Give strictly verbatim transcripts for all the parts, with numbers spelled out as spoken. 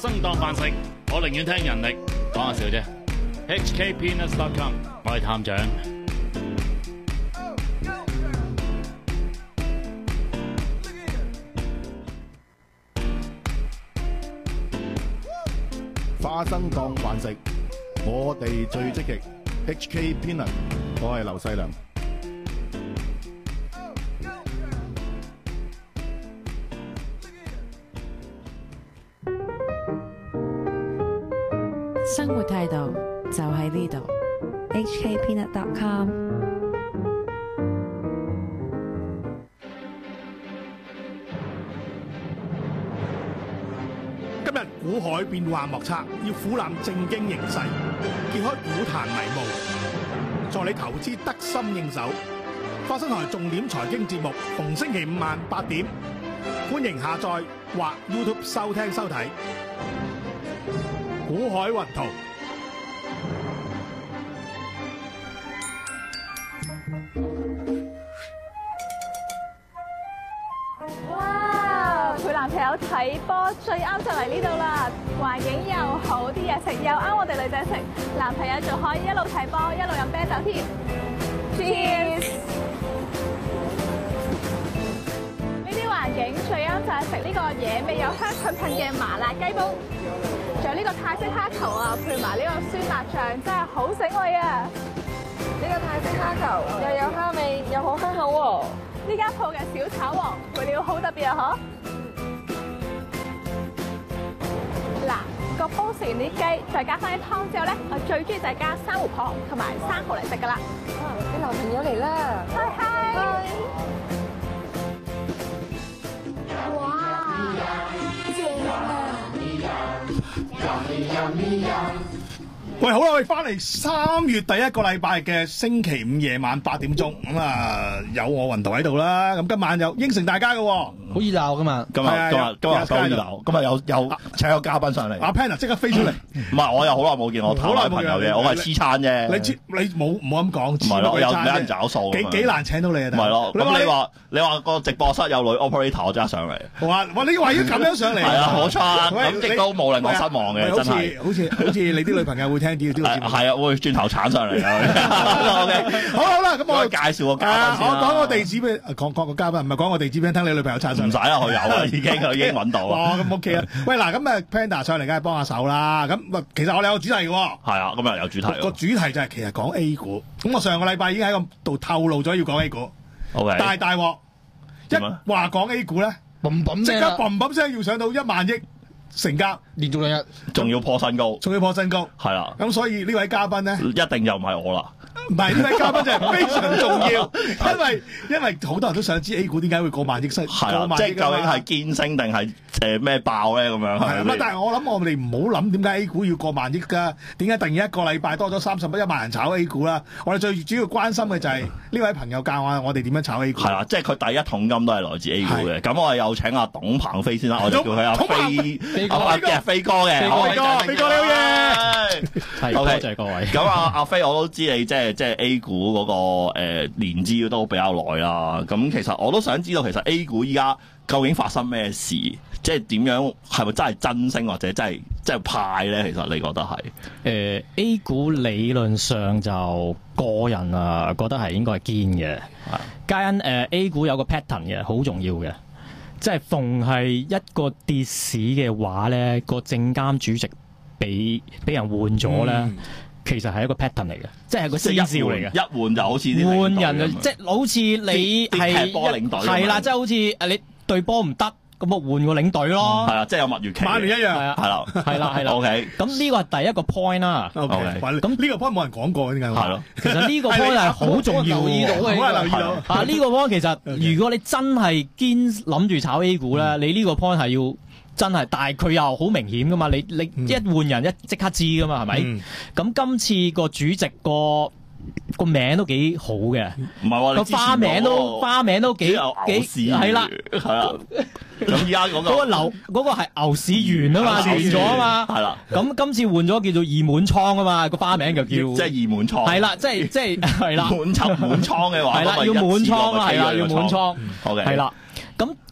生當飯食，我寧願聽人力。講下笑啫。H K Peanuts dot com， 我係探長。 花生當飯食，我哋最積極。H K Peanut， 我係劉細良。 生活態度就喺呢度。 H K Peanut dot com。 今日股海變幻莫測，要俯覽正經形勢，揭開股壇迷霧，助你投資得心應手。花生台重點財經節目，逢星期五晚八點，歡迎下載或 YouTube 收聽收睇。股海雲圖。 哇！陪男朋友睇波最啱就嚟呢度啦，環境又好，啲嘢食又啱我哋女仔食，男朋友仲可以一路睇波一路飲啤酒添。Cheers！ 呢啲環境最啱就係食呢個野味有香噴噴嘅麻辣雞煲。仲有呢個泰式蝦球啊，配埋呢個酸辣醬，真係好醒胃啊！ 呢個泰式蝦球又有蝦味，又好香口喎。 呢間鋪嘅小炒王配料好特別啊！嗬，嗱個煲食完啲雞，再加翻啲湯之後咧，我最中意就係加珊瑚蚌同埋生蠔嚟食噶啦。 啊，你男朋友嚟啦！ 嗨嗨！ 喂，好啦，我哋翻嚟三月第一個禮拜嘅星期五夜晚八點鐘，咁啊有我雲圖喺度啦。咁今晚有應承大家嘅，好熱鬧噶嘛。 今日今日今日好熱鬧，今日有有請個嘉賓上嚟。 阿 Pan 即刻飛出嚟。 唔係，我又好耐冇見我台灣朋友嘅，我係黐餐啫。 你知你冇唔好咁講。 唔係咯，我有有人找數。 幾幾難請到你啊？ 唔係咯，咁你話你話個直播室有女 operator，我即刻上嚟。 哇！哇！你話要咁樣上嚟？ 係啊，冇錯。咁亦都冇令我失望嘅，真係。 好似好似你啲女朋友會聽啲呢個節目。 係啊，會轉頭鏟上嚟啊。OK， 好好啦，咁我介紹個嘉賓先啦。 我講個地址俾講講個嘉賓，唔係講個地址俾聽你女朋友鏟上嚟。 唔使啊，佢有啊，已經佢已經揾到。 哇，咁 OK 啊！喂，嗱，咁啊 Panda 上嚟梗係幫下手啦。咁其實我哋有主題嘅。 係啊，今日有主題。 個主題就係其實講 A 股。咁我上個禮拜已經喺度透露咗要講 A 股。 OK。 但係大鑊，一話講 A 股咧，即刻砰砰聲要上到一萬億成交， 連續兩日， 仲要破新高， 仲要破新高。 係啦。 咁所以呢位嘉賓咧， 一定又唔係我啦。 唔係呢位嘉賓就係非常重要，因為因為好多人都想知 A 股點解會過萬億升， 係啊，即係究竟係堅升定係誒咩爆咧咁樣？係咪？但係我諗我哋唔好諗點解 A 股要過萬億㗎？點解突然一個禮拜多咗三十一萬人炒 A 股啦？我哋最主要關心嘅就係呢位朋友教我我哋點樣炒 A 股。 係啦，即係佢第一桶金都係來自 A 股嘅。咁我係有請阿董鵬飛先生，我就叫佢阿飛阿嘅飛哥嘅。 飛哥，飛哥你好嘢！ 係，多謝各位。 咁啊，阿飛我都知你即係即係 A 股嗰個誒年資都比較耐啦。咁其實我都想知道，其實 A 股依家究竟發生咩事？即係點樣？係咪真係真升或者真係真係派咧？其實你覺得係？誒、 呃、A 股理論上就個人啊覺得係應該係堅嘅。皆因誒 A 股有個 pattern 嘅，好重要嘅。即係逢係一個跌市嘅話咧，個證監主席俾俾人換咗咧。嗯其實係一個 pattern 嚟嘅，即係個先兆嚟嘅。 一換就好似啲換人啊，即係好似你係踢波領隊， 係啦，即係好似誒你對波唔得，咁我換個領隊咯。 係啊，即係有蜜月期。 曼聯一樣。係啊， 係啦， 係啦，係啦。 OK。 咁呢個係第一個 point 啦。 OK。咁呢個 point 冇人講過，點解？ 係咯。 其實呢個 point 係好重要。 留意到嘅，好留意到。 啊，呢個 point 其實如果你真係堅諗住炒 A 股咧，你呢個 point 係要。真係，但係佢又好明顯噶嘛？你你一換人一即刻知噶嘛？係咪？咁、嗯、今次個主席個個名都幾好嘅， 唔係喎， 個花名都花名都幾幾係啦， 係啊。咁依家嗰個嗰個牛嗰個係牛市元啊嘛，完咗啊嘛， 係啦。 咁今次換咗叫做二滿倉啊嘛，個花名就叫即係二滿倉， 係啦，即係即係係啦， 滿倉滿倉嘅話， 係啦，要滿倉啦，係啦，要滿倉，係啦。咁其實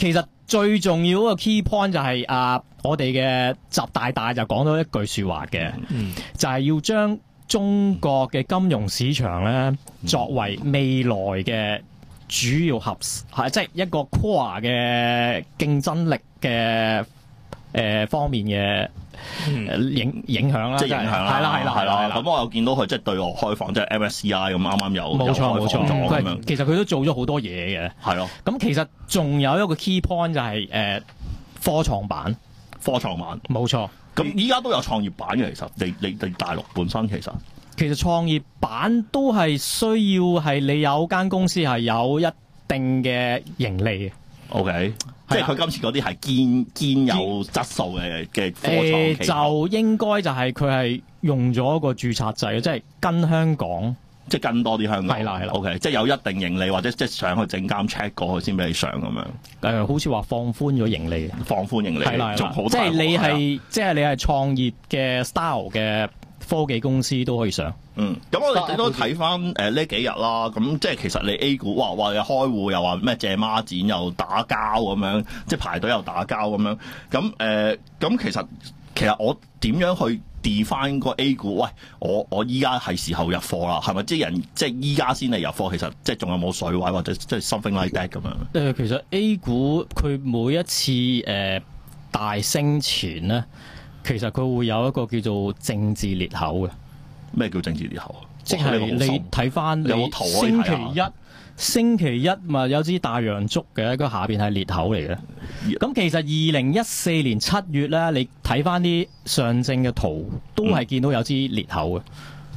最重要嗰個 key point 就係、是、啊，我哋嘅習大大就講到一句說話嘅，嗯、就係要將中國嘅金融市場咧作為未來嘅主要核，係即係一個 core 嘅競爭力嘅誒、呃、方面嘅。嗯、影影響啦， 即係影響啦， 係啦係啦係啦。 咁我又見到佢即係對外開放，即係 M S C I 咁啱啱有冇錯冇錯咁樣。 其實佢都做咗好多嘢嘅。 係咯。 咁其實仲有一個 key point 就係、是、誒、呃、科創板， 科創板冇錯。 咁依家都有創業板嘅，其實你你你大陸本身其實其實創業板都係需要係你有間公司係有一定嘅盈利嘅。 O K。即係佢今次嗰啲係堅堅有質素嘅嘅科創企業、 呃、就應該就係佢係用咗一個註冊制，即係跟香港， 即係跟多啲香港。 係啦係啦。 O K， 即係有一定盈利或者即係上去證監 check 過去先俾你上咁樣。誒、 呃，好似話放寬咗盈利， 放寬盈利係啦，仲好大。 即係你係即係你係創業嘅 style 嘅科技公司都可以上。 嗯，咁我哋都睇翻誒呢幾日啦，咁即係其實你 A 股，哇哇又開戶又話咩借孖展又打交咁樣，即係排隊又打交咁樣，咁誒咁其實其實我點樣去 define 個 A 股？喂，我我依家係時候入貨啦，係咪？即係人即係依家先嚟入貨，其實即係仲有冇水位或者即係 something like that 咁樣？誒、 呃，其實 A 股佢每一次誒、呃、大升前咧，其實佢會有一個叫做政治裂口嘅。 咩叫政治裂口啊？ 即係你睇翻你星期一，星期一咪有支大陽燭嘅，個下邊係裂口嚟嘅。咁其實二零一四年七月咧，你睇翻啲上證嘅圖，都係見到有支裂口嘅。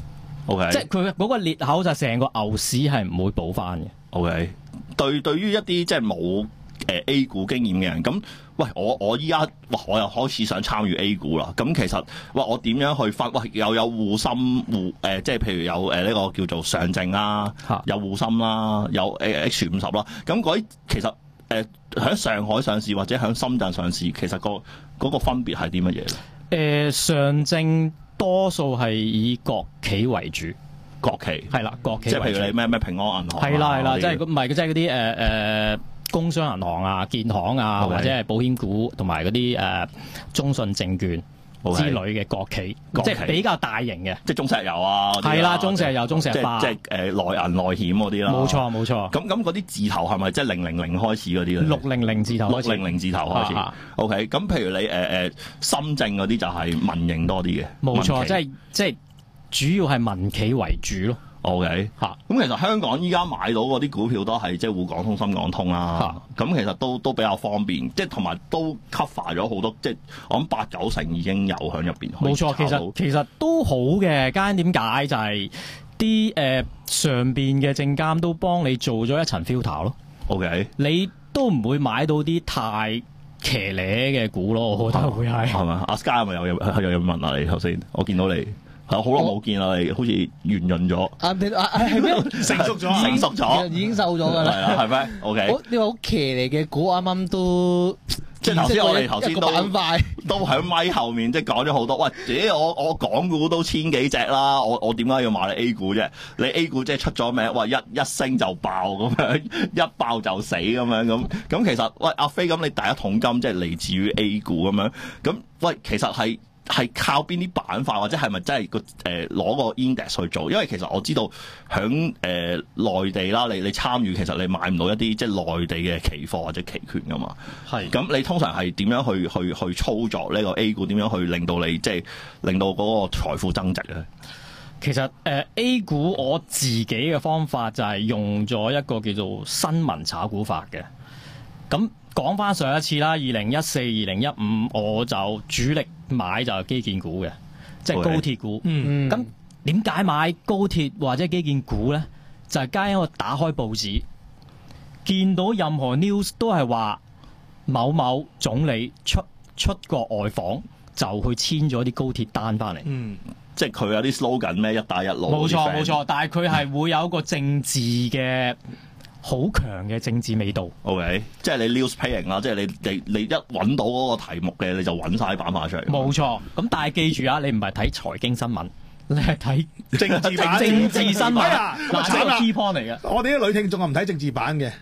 O K，、嗯、 即係佢嗰個裂口就成個牛市係唔會補翻嘅。 O K， 對對於一啲即係冇誒 A 股經驗嘅人，咁喂我我依家哇我又開始想參與 A 股啦。咁其實喂我點樣去分？喂又有滬深滬誒，即係譬如有誒呢個叫做上證啦，有滬深啦，有誒 H 五十啦。咁嗰啲其實誒喺、呃、上海上市或者喺深圳上市，其實、個嗰、個分別係啲乜嘢咧？誒、 呃、上證多數係以國企為主， 國企係啦，國企即係譬如你咩咩平安銀行係啦係啦，即係唔係即係嗰啲誒誒工商銀行啊、建行啊，okay. 或者係保險股同埋嗰啲誒中信證券之類嘅國企，國企即係比較大型嘅， 即係中石油啊， 係啦，中石油、中石化， 即係誒內銀內險嗰啲啦。冇錯冇錯。 咁咁嗰啲字頭係咪即係零零零開始嗰啲咧？ 六零零字頭開始， 六零零字頭開始。啊、OK， 咁譬如你誒誒、呃、深證嗰啲就係民營多啲嘅。 冇錯，即係即係主要係民企為主咯。 O K， 嚇，咁其實香港依家買到嗰啲股票都係即係滬港通、深港通啦，咁其實都都比較方便，即係同埋都 cover 咗好多，即係我諗八九成已經有喺入邊。 冇錯，其實其實都好嘅，間點解就係啲誒上邊嘅證監都幫你做咗一層 filter 咯。 O K， 你都唔會買到啲太騎呢嘅股咯，我覺得會係。 係嘛？阿 Sky 係咪有有有有問啊？你頭先我見到你。係好耐冇見啦，你好似圓潤咗。 啊，係咩？成熟咗， 成熟咗， 已經瘦咗噶啦。 係啊，係咩 ？OK。 呢個好騎嚟嘅股，啱啱都即係頭先我哋頭先都板塊都喺咪後面，即係講咗好多。喂，姐，我我港股都千幾隻啦，我我點解要買你 A 股啫？你 A 股即係出咗名，哇一一升就爆咁樣，一爆就死咁樣咁。咁其實喂阿飛，咁你第一桶金即係嚟自於 A 股咁樣。咁喂，其實係。係靠邊啲板塊，或者係咪真係個誒攞個 index 去做？因為其實我知道響誒、呃、內地啦，你你參與其實你買唔到一啲即係內地嘅期貨或者期權噶嘛。係咁，你通常係點樣去去去操作呢個 A 股？點樣去令到你即係令到嗰個財富增值咧？ 其實誒、呃、A 股我自己嘅方法就係用咗一個叫做新聞炒股法嘅。咁講翻上一次啦，二零一四、二零一五，我就主力買就係基建股嘅，即係高鐵股。嗯，咁點解買高鐵或者基建股咧？就係加因我打開報紙，見到任何 news 都係話某某總理出出國外訪，就去簽咗啲高鐵單翻嚟。嗯， 即係佢有啲 slogan 咩？一帶一路。 冇錯冇錯，但係佢係會有一個政治嘅。好強嘅政治味道。 OK， 即係你 news paying 啦，即係你你你一揾到嗰個題目嘅，你就揾晒板塊出嚟。 冇錯，咁但係記住啊，你唔係睇財經新聞，你係睇政治版政治新聞啊！ 嗱，呢個 key point 嚟嘅。 我哋啲女聽眾啊唔睇政治版嘅，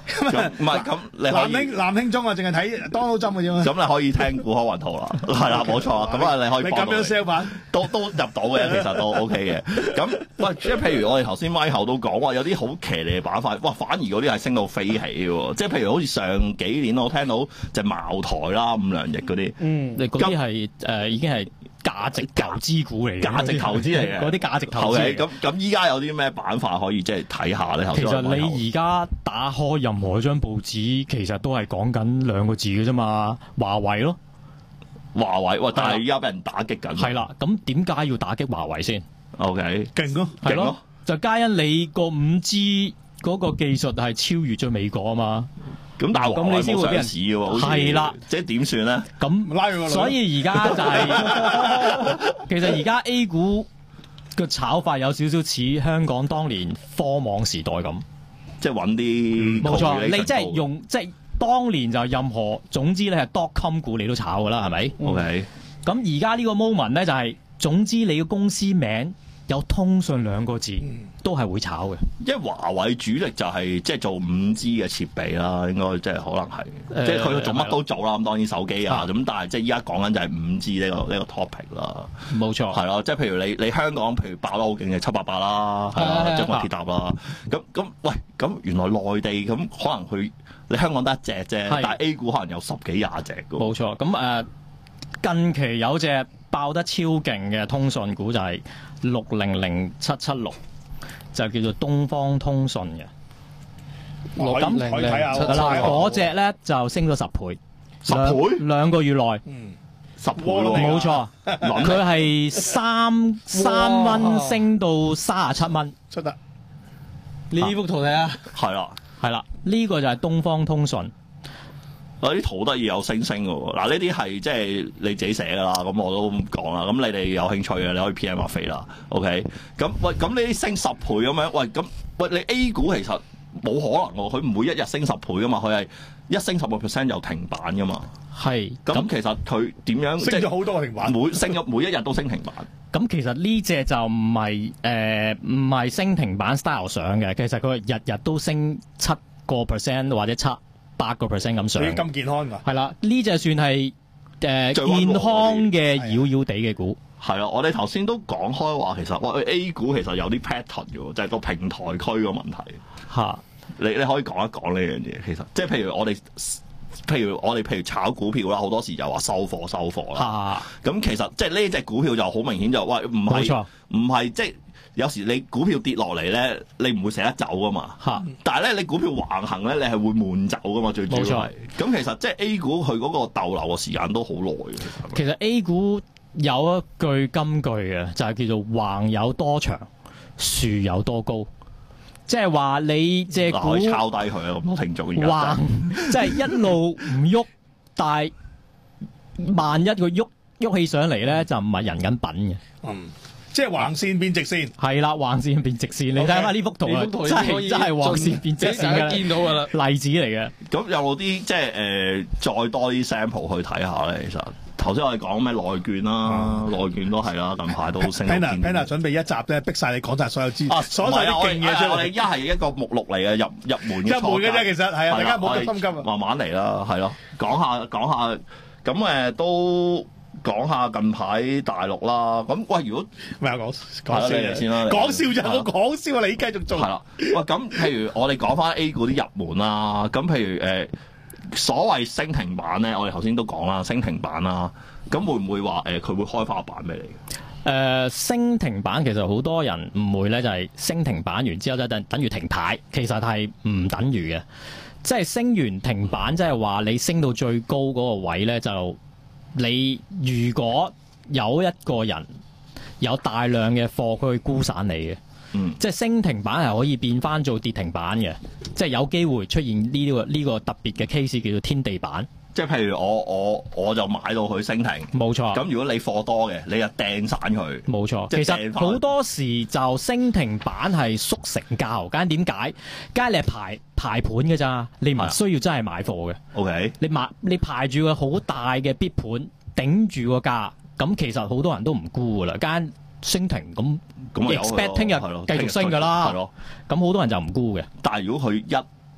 唔係咁，你可以南興南興中啊，淨係睇當勞針嘅啫嘛。 咁你可以聽股海雲圖啦，係啦，冇錯。咁啊，你可以你咁樣 sell 版都都入到嘅，其實都 OK 嘅。咁喂，即係譬如我哋頭先咪後都講話有啲好騎呢嘅板塊，哇！反而嗰啲係升到飛起喎。即係譬如好似上幾年我聽到就茅台啦、五糧液嗰啲， 嗯，你嗰啲係誒已經係價值投資股嚟嘅， 價值投資嚟嘅嗰啲價值投資。 咁咁依家有啲咩板塊可以即係睇下咧？ 其實你而家打開任何一張報紙，其實都係講緊兩個字嘅啫嘛，華為咯。 華為喂，但係依家俾人打擊緊。 係啦，咁點解要打擊華為先 ？OK， 勁咯， 係咯，就皆因你個五 G 嗰個技術係超越咗美國啊嘛。 咁但係華為冇上市嘅喎， 係啦， 即係點算咧？ 咁拉佢個女， 所以而家就係、是、其實而家 A 股嘅炒法有少少似香港當年科網時代咁， 即係揾啲冇錯，你即係用即係當年就任何總之你係 dotcom 股你都炒㗎啦，係咪 ？OK。 咁而家呢個 moment 咧就係、是、總之你嘅公司名有通訊兩個字，都係會炒嘅。 因為華為主力就係即係做五 G 嘅設備啦，應該即係可能係， 呃、 即係佢做乜都做啦。咁當然手機啊，咁、 啊、 但係即係依家講緊就係五 G 呢、呢個呢、呢個 topic 啦。 冇錯， 係咯，即係譬如你你香港譬如爆得好勁嘅七八八啦，係啊，中國鐵塔啦。咁咁喂，咁原來內地咁可能佢你香港得一隻啫，但係 A 股可能有十幾廿隻㗎。 冇錯，咁誒、呃、近期有隻爆得超勁嘅通訊股就係六零零七七六，就叫做東方通訊嘅。 咁可以睇下嗱，嗰隻咧就升咗十倍， 十倍兩個月內， 嗯， 十倍冇錯，佢係三三蚊升到三十七蚊， 出得呢幅圖睇下， 係啦， 係啦，呢個就係東方通訊。 嗰啲圖得意有星星嘅喎，嗱呢啲係即係你自己寫㗎啦，咁我都唔講啦。咁你哋有興趣嘅，你可以 P M 阿飛啦。OK，咁喂，咁你升十倍咁樣，喂咁喂你 A 股其實冇可能喎，佢唔會一日升十倍㗎嘛，佢係一升十個 percent 又停板㗎嘛。 係， 咁其實佢點樣升咗好多個停板， 每升咗每一日都升停板。 咁其實呢隻就唔係誒唔係升停板 style 上嘅，其實佢日日都升七個 percent 或者七八個 percent 咁上， 咁健康㗎。 係啦，呢隻算係誒、呃、健康嘅妖妖地嘅股。 係啦，我哋頭先都講開話，其實喂 A 股其實有啲 pattern 嘅喎，就係、是、個平台區個問題。 嚇， 你你可以講一講呢樣嘢，其實即係譬如我哋，譬如我哋譬如炒股票啦，好多時就話收貨收貨啦。嚇，咁其實即係呢隻股票就好明顯就喂唔係唔係即係。有時你股票跌落嚟咧，你唔會捨得走噶嘛。嚇！但係咧，你股票橫行咧，你係會悶走噶嘛。最主要係。咁其實即係 A 股佢嗰個逗留嘅時間都好耐嘅。 其實 A 股有一句金句嘅，就係、是、叫做橫有多長，豎有多高。即係話你隻股可以抄低佢啊！咁多聽眾橫，即係一路唔喐，但係萬一佢喐喐起上嚟咧，就唔係人緊品嘅。 嗯。即係橫線變直線， 係啦，橫線變直線。Okay, 你睇下呢幅圖啊，真係真係橫線變直線嘅， 見到㗎啦， 例子嚟嘅。 咁有冇啲即係誒、呃、再多啲 sample 去睇下咧？其實頭先我哋講咩內券啦，內、嗯、券都係啦，近排都升。 Penner Penner 準備一集咧，逼晒你講晒所有資料， 啊， 所有啲勁嘢出嚟。 我哋一係一個目錄嚟嘅，入入門嘅。 入門嘅啫，其實係啊，大家唔好咁心急啊。 慢慢嚟啦，係咯，講下講下，咁誒、呃、都。講下近排大陸啦，咁喂，如果唔係講講笑先啦， 講笑就我講笑啊，你繼續做。 係啦，喂，咁譬如我哋講翻 A 股啲入門啦，咁譬如誒、呃、所謂升停板咧，我哋頭先都講啦，升停板啦，咁會唔會話誒佢會開花板俾你？誒、 呃、升停板其實好多人誤會咧，就係升停板完之後就等等於停牌，其實係唔等於嘅，即係升完停板，即係話你升到最高嗰個位咧就。你如果有一個人有大量嘅貨，佢去沽散你嘅，嗯，即係升停板係可以變翻做跌停板嘅，即係有機會出現呢、呢個呢、呢個特別嘅 case 叫做天地板。 即係譬如我我我就買到佢升停，冇錯。咁如果你貨多嘅，你就掟散佢， 冇錯。其實好多時就升停板係縮成交，咁點解？梗係你係排排盤嘅咋，你唔需要真係買貨嘅。 OK， 你買你排住個好大嘅 bid 盤頂住個價，咁其實好多人都唔沽噶啦，間升停咁，expect 聽日繼續升噶啦，咁好多人就唔沽嘅。 但係如果佢一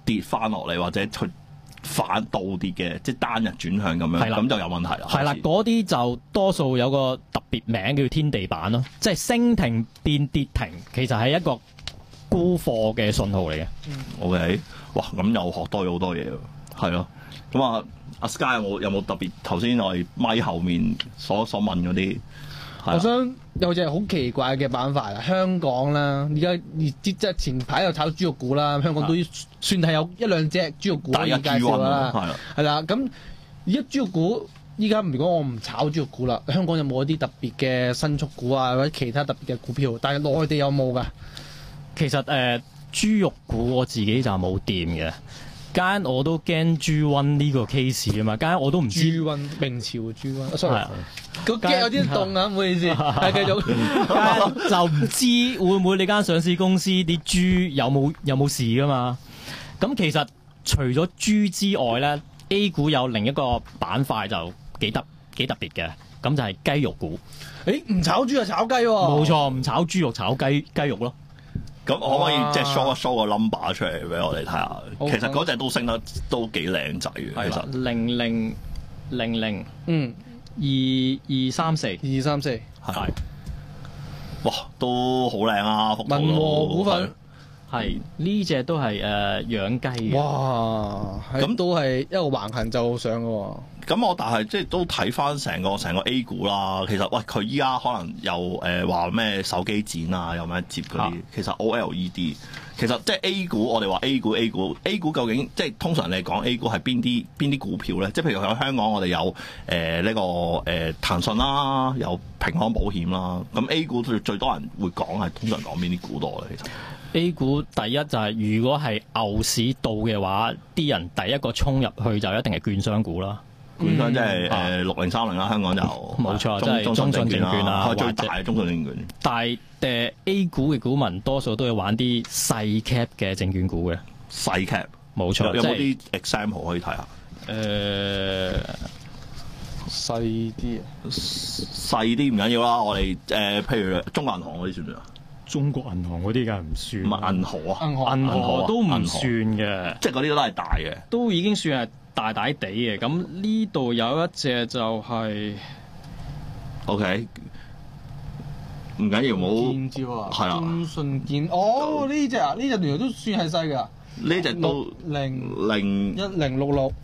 跌翻落嚟，或者去反倒跌嘅，即係單日轉向咁樣，咁就有問題啦。 係啦，嗰啲就多數有個特別名叫天地板咯，即係升停變跌停，其實係一個沽貨嘅信號嚟嘅。 O K， 哇，咁又學多咗好多嘢喎，係咯。咁啊，阿 Sky 有冇有冇特別頭先我哋咪後面所所問嗰啲？ 我想有隻好奇怪嘅板塊啦，香港啦，而家即係前排又炒豬肉股啦，香港都算係有一兩隻豬肉股可以介紹啦，係啦。咁而家豬肉股依家如果我唔炒豬肉股啦，香港有冇一啲特別嘅新速股啊，或者其他特別嘅股票？但係內地有冇㗎？ 其實誒、呃、豬肉股我自己就冇掂嘅。間我都驚豬瘟呢個 case 啊嘛，間我都唔知豬瘟明朝豬瘟 ，sorry，個驚有啲凍啊，唔好意思，係繼續。 間就唔知會唔會你間上市公司啲豬有冇有冇事噶嘛？咁其實除咗豬之外咧 ，A 股有另一個板塊就幾特幾特別嘅，咁就係雞肉股。 誒，唔炒豬就炒雞喎。 冇錯，唔炒豬肉炒雞雞肉咯。 咁可唔可以即係 show 一 show 個 number 出嚟俾我哋睇下？其實嗰隻都升得都幾靚仔嘅，其實零零零零嗯二二三四二三四係哇，都好靚啊！幅圖民和股份係呢隻都係誒養雞嘅。 哇！咁都係一個橫行就上嘅喎。 咁我但係即係都睇翻成個成個 A 股啦，其實喂佢依家可能又誒話咩手機展啊，有咩接嗰啲，啊、其實 O L E D 其實即係 A 股，我哋話 A 股 A 股 A 股究竟即係通常你講 A 股係邊啲邊啲股票咧？即係譬如喺香港我哋有誒呢、呃這個誒、呃、騰訊啦，有平安保險啦，咁 A 股最最多人會講係通常講邊啲股多咧？其實 A 股第一就係、是、如果係牛市到嘅話，啲人第一個衝入去就一定係券商股啦。 券商即係誒六零三零啦，香港就冇錯，即係中信證券啦， 最大嘅中信證券。 但係誒 A 股嘅股民多數都要玩啲細 cap 嘅證券股嘅， 細 cap 冇錯。 有冇啲 example 可以睇下？ 誒細啲啊， 細啲唔緊要啦。我哋誒譬如中國銀行嗰啲算唔算啊？ 中國銀行嗰啲梗係唔算。 唔係銀河啊， 銀河銀河都唔算嘅， 即係嗰啲都係大嘅， 都已經算係大大地嘅。咁呢度有一隻就係、是、 OK， 唔緊要，冇建招啊， 係啊， 中信建哦呢隻啊，呢隻原來都算係細㗎， 呢隻都零零一零六六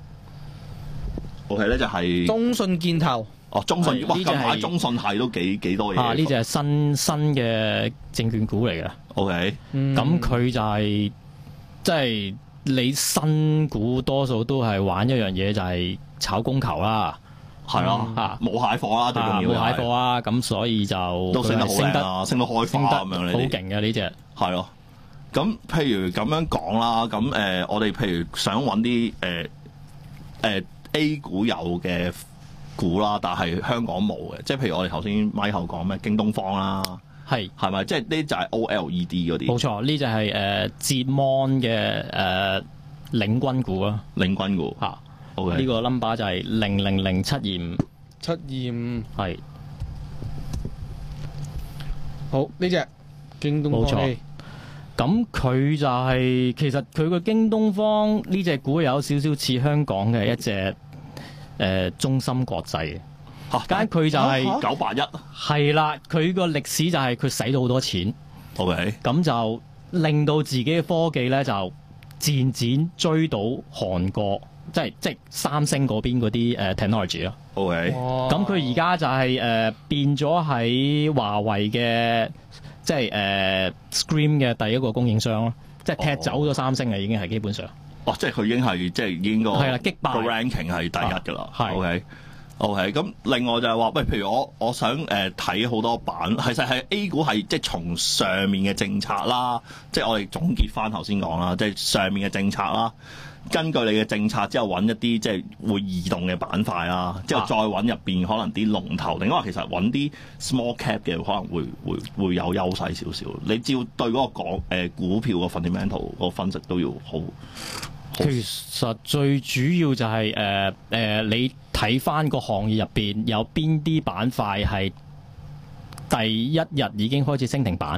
OK 呢就係中信建投。 哦，中信哇，近排中信係都幾幾多嘢。 啊，呢隻係新新嘅證券股嚟嘅。 OK， 咁佢就係即係你新股多數都係玩一樣嘢，就係炒供求啦。 係咯，嚇冇蟹貨啦，最重要冇蟹貨啊，咁所以就都升得好靚啊，升得開花咁樣呢啲， 好勁嘅呢隻。 係咯，咁譬如咁樣講啦，咁誒我哋譬如想揾啲誒誒 A 股有嘅股啦，但係香港冇嘅，即係譬如我哋頭先咪後講咩京東方啦， 係係咪？ 即係呢就係 O L E D 嗰啲。 冇錯，呢就係誒浙芒嘅誒領軍股啊， 領軍股嚇。 OK， 呢個 number 就係零零零七二五七二五， 係好呢隻京東方。 冇錯。咁佢就係、是、其實佢個京東方呢隻股有少少似香港嘅一隻。誒、呃、中芯國際嘅，嚇，咁佢就係九八一， 係啦，佢個歷史就係佢使咗好多錢 ，OK， 咁就令到自己嘅科技咧就漸漸追到韓國，即係即係三星嗰邊嗰啲誒 technology 咯 ，OK， 咁佢而家就係、是、誒、呃、變咗喺華為嘅即係誒、呃、Screen 嘅第一個供應商咯，即係踢走咗三星嘅已經係基本上。 哦，即係佢已經係即係已經個係啦，擊敗個 ranking 係第一㗎啦。 係 OK OK。咁另外就係話，喂，譬如我我想誒睇好多版，其實係 A 股係即係從上面嘅政策啦，即係我哋總結翻頭先講啦，即係上面嘅政策啦。根據你嘅政策之後揾一啲即係會移動嘅板塊啦，之後再揾入邊可能啲龍頭，另外其實揾啲 small cap 嘅可能會會會有優勢少少。你只要對嗰個港誒股票個 fundamental 個分析都要好。 其實最主要就係誒誒，你睇翻個行業入邊有邊啲板塊係第一日已經開始升停板，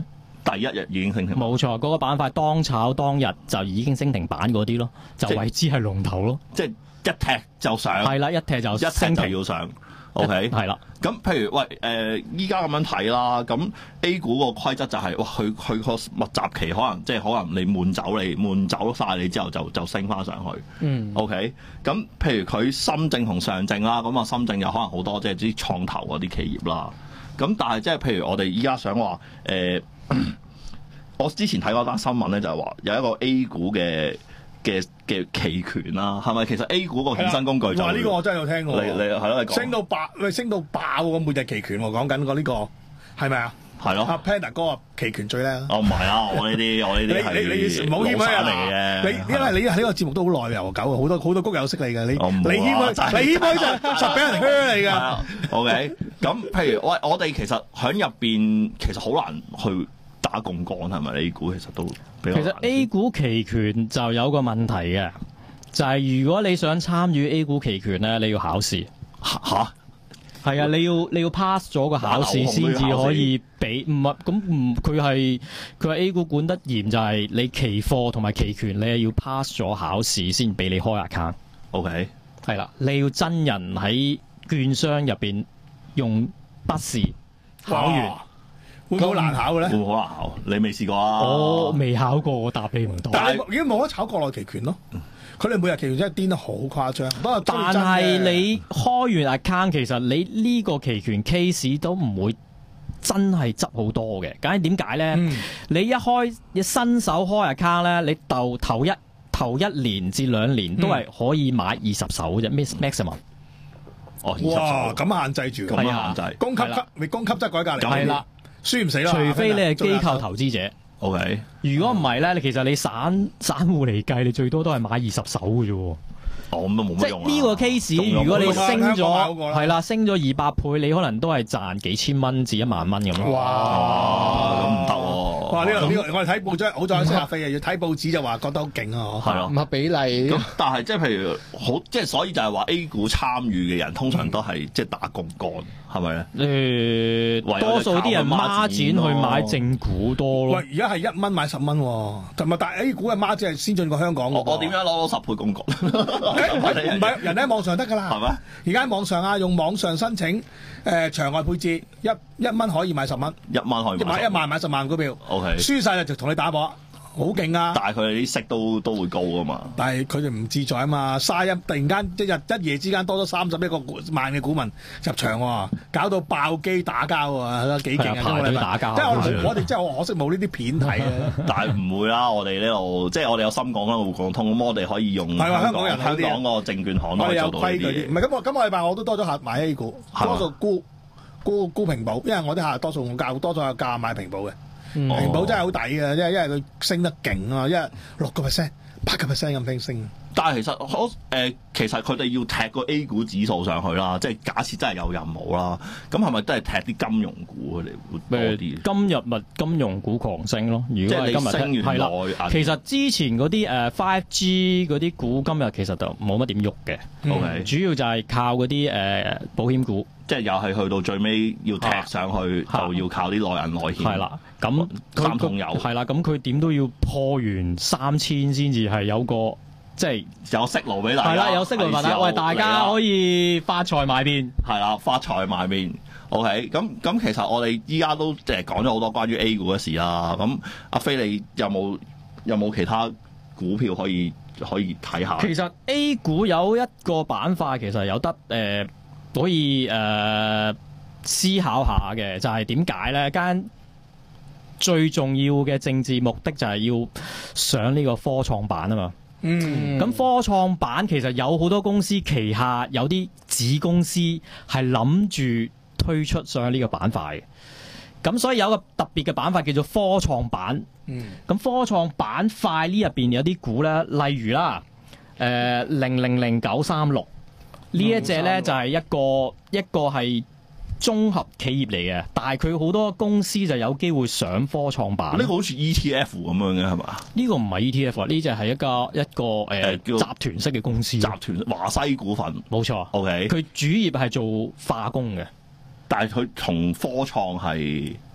第一日已經升停板。 冇錯，嗰、那個板塊當炒當日就已經升停板嗰啲咯，就為之係龍頭咯。 即係一踢就上。係啦，一踢就升一踢就要上。OK， 係啦。 咁譬如喂誒，依家咁樣睇啦，咁 A 股個規則就係、是、哇，佢佢個密集期可能即係可能你悶走你悶走晒你之後就就升翻上去。 嗯。 OK，咁譬如佢深證同上證啦，咁啊深證有可能好多即係啲創投嗰啲企業啦。咁但係即係譬如我哋依家想話誒、呃，我之前睇過單新聞咧，就係話有一個 A 股嘅嘅嘅期權啦，係咪其實 A 股個衍生工具就哇呢、呢個我真係有聽過。 你你係咯，你講升到爆，喂升到爆喎！每日期權喎，講緊個呢個係咪啊？ 係咯。 阿 Panda 哥期權最叻。 哦唔係啊，我呢啲我呢啲係你你唔好謙虛啊嚟嘅。你因為你喺呢個節目都好耐又久，好多好多谷友識你嘅。你你謙虛，你謙虛就實俾人靴你㗎。 OK，咁譬如喂，我哋其實喺入邊其實好難去打槓桿係咪？ A 股其實都比較難。 其實 A 股期權就有個問題嘅，就係、是、如果你想參與 A 股期權咧，你要考試。 吓？ 係啊，你要你要 pass 咗個考試先至可以俾，唔係咁唔佢係佢話 A 股管得嚴，就係你期貨同埋期權你係要 pass 咗考試先俾你開 account。 OK， 係啦，你要真人喺券商入邊用筆試考完。 會唔會好難考嘅咧？ 會唔會好難考？你未試過啊？ 我未考過，我答你唔到。 但係已經冇得炒國內期權咯。佢哋每日期權真係癲得好誇張。不過但係你開完 account，其實你呢個期權 case 都唔會真係執好多嘅。咁點解咧？嗯、你一開你新手開 account 咧，你頭頭一頭一年至兩年都係可以買二十手啫 maximum。 哦， 哇！咁限制住， 咁限制。 供給側，你供給側改革嚟。 係啦。 輸唔死啦！ 除非你係機構投資者 ，OK。 如果唔係咧，你其實你散散戶嚟計，你最多都係買二十手嘅啫。 哦，咁都冇乜用。 即係呢個 case，如果你升咗，係啦，升咗二百倍，你可能都係賺幾千蚊至一萬蚊咁咯。 哇！ 咁唔得喎。 哇！呢個呢個，我哋睇報章好在識阿飛啊，要睇報紙就話覺得好勁啊！ 係咯， 唔合比例。 咁但係即係譬如好，即係所以就係話 A 股參與嘅人通常都係即係打槓桿，係咪咧？ 誒，多數啲人孖展去買正股多咯。 喂，而家係一蚊買十蚊，同埋但係 A 股嘅孖展係先進過香港嘅。 我點樣攞到十倍槓桿？ 唔係，人喺網上得㗎啦。 係咩？ 而家喺網上啊，用網上申請誒場外配置，一一蚊可以買十蚊， 一蚊可以買一萬買十萬股票。 OK， 輸晒就同你打波。好勁啊！ 但係佢哋啲息都都會高噶嘛。 但係佢哋唔自在啊嘛，嘥一突然間一日一夜之間多咗三十一個萬嘅股民入場喎，搞到爆機打交喎，幾勁啊！ 排隊打交， 即係我我哋真係好可惜冇呢啲片睇啊！ 但係唔會啦，我哋呢度即係我哋有深港啦，滬港通，咁我哋可以用係話香港人香港個證券行都可以做到呢啲。 唔係咁我今個禮拜我都多咗客買 A 股，多數沽沽沽平保，因為我啲客多數用價多咗有價買平保嘅。平保真係好抵嘅，因為因為佢升得勁啊，因為六個 percent、八個 percent 咁升升。 但係其實我誒、呃，其實佢哋要踢個 A 股指數上去啦，即係假設真係有任務啦，咁係咪都係踢啲金融股佢哋會多啲？ 今日咪金融股狂升咯，如果係今日升完內， 其實之前嗰啲誒 five G 嗰啲股今日其實就冇乜點喐嘅。 嗯、OK， 主要就係靠嗰啲誒保險股。 即係又係去到最尾要踢上去，啊、就要靠啲內銀內險。 係啦，咁三桶油係啦，咁佢點都要破完三千先至係有個即係有息路俾大家。 係啦，有息路俾大家，喂，大家可以發財埋面。 係啦，發財埋面。OK，咁咁其實我哋依家都即係講咗好多關於 A 股嘅事啦。咁阿飛你有冇有冇其他股票可以可以睇下？ 其實 A 股有一個板塊其實有得誒。呃可以誒、呃、思考下嘅，就係點解咧？間最重要嘅政治目的就係要上呢個科創板啊嘛。嗯，咁科創板其實有好多公司旗下有啲子公司係諗住推出上呢個板塊嘅。咁所以有一個特別嘅板塊叫做科創板。嗯，咁科創板塊呢入邊有啲股咧，例如啦，誒零零零九三六。呢一隻咧就係一個一個係綜合企業嚟嘅，但係佢好多公司就有機會上科創板。 呢個好似 E T F 咁樣嘅係嘛？ 呢個唔係 E T F，呢隻係一個一個誒、呃、集團式嘅公司。 集團華西股份冇錯。 OK， 佢主業係做化工嘅， 但係佢同科創係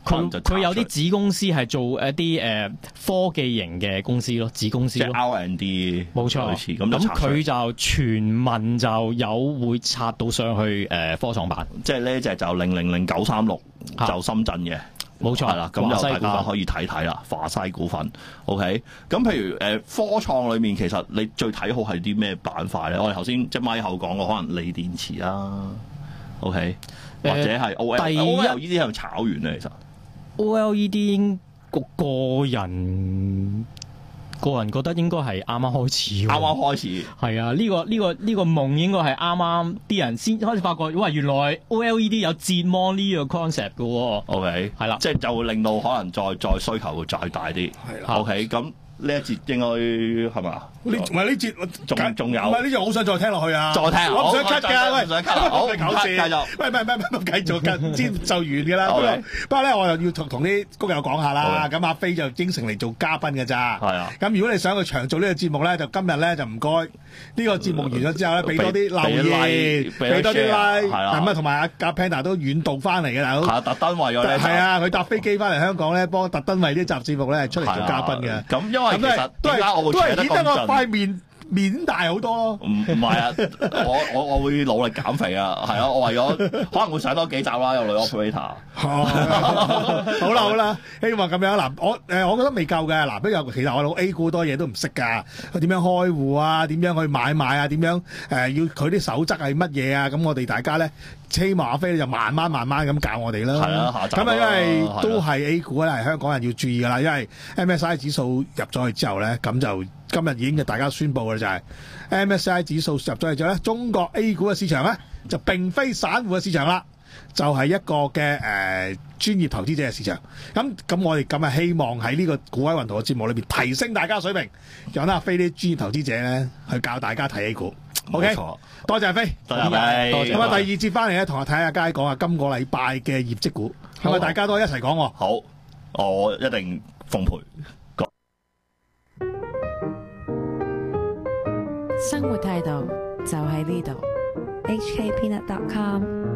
佢佢有啲子公司係做一啲誒、呃、科技型嘅公司咯，子公司咯。 即係 R and D 冇錯。 類似咁咁佢就傳聞就有會拆到上去誒、呃、科創板， 即係呢隻就零零零九三六就深圳嘅。 冇錯， 係啦，咁就大家可以睇睇啦。華西股份 ，OK。咁譬如誒、呃、科創裏面，其實你最睇好係啲咩板塊咧？我哋頭先即係咪後講過，可能鋰電池啦 ，OK，、呃、或者係 O L E D 呢啲係咪炒完咧？其實 O L E D 個個人。個人覺得應該係啱啱開始，啱啱開始係啊！呢、呢個呢、呢個呢、呢個夢應該係啱啱啲人先開始發覺，哇！原來 O L E D 有折芒呢個 concept 嘅喎。 OK，係啦，即係就會令到可能再再需求會再大啲。係啦 OK，咁呢一節應該係嘛？ 呢唔係呢節仲仲有？ 唔係呢節好想再聽落去啊！ 再聽， 我唔想 cut 㗎，喂， 唔想 cut，好， 搞笑， 繼續， 喂，唔係唔係唔係，繼續跟先就完㗎啦。不過不過咧，我又要同同啲谷友講下啦。咁阿飛就應承嚟做嘉賓㗎咋。係啊。咁如果你想去長做呢個節目咧，就今日咧就唔該呢個節目完咗之後咧，俾多啲留言，俾多啲 like，咁啊同埋阿阿 Panda 都遠道翻嚟嘅大佬。係特登為咗咧。 係啊，佢搭飛機翻嚟香港咧，幫特登為呢集節目咧出嚟做嘉賓嘅。 咁因為其實都係我會都係顯得我塊面面大好多咯。 唔唔係啊，我我我會努力減肥啊，係啊，我為咗可能會上多幾集啦，有女 operator。 好啦好啦，希望咁樣嗱，我誒我覺得未夠嘅嗱，不過其實我老 A 股多嘢都唔識㗎，佢點樣開戶啊，點樣去買賣啊，點樣誒、呃、要佢啲守則係乜嘢啊？咁我哋大家咧，希望阿飛就慢慢慢慢咁教我哋啦。係啊，下集咁啊，因為都係 A 股咧，係香港人要注意㗎啦，因為 M S I 指數入咗去之後咧，咁就今日已經嘅大家宣佈嘅就係 M S I 指數入咗去之後咧，中國 A 股嘅市場咧就並非散戶嘅市場啦。就係、是、一個嘅誒、呃、專業投資者嘅市場，咁咁我哋咁啊希望喺呢個股海運圖嘅節目裏邊提升大家水平，讓阿飛啲專業投資者咧去教大家睇 A 股。OK，多謝阿飛， 多謝阿飛。 咁啊，第二節翻嚟咧，同我睇下街講下今個禮拜嘅業績股，係咪大家都一齊講喎？ 好，我一定奉陪。 生活態度就喺呢度。 H K Peanut dot com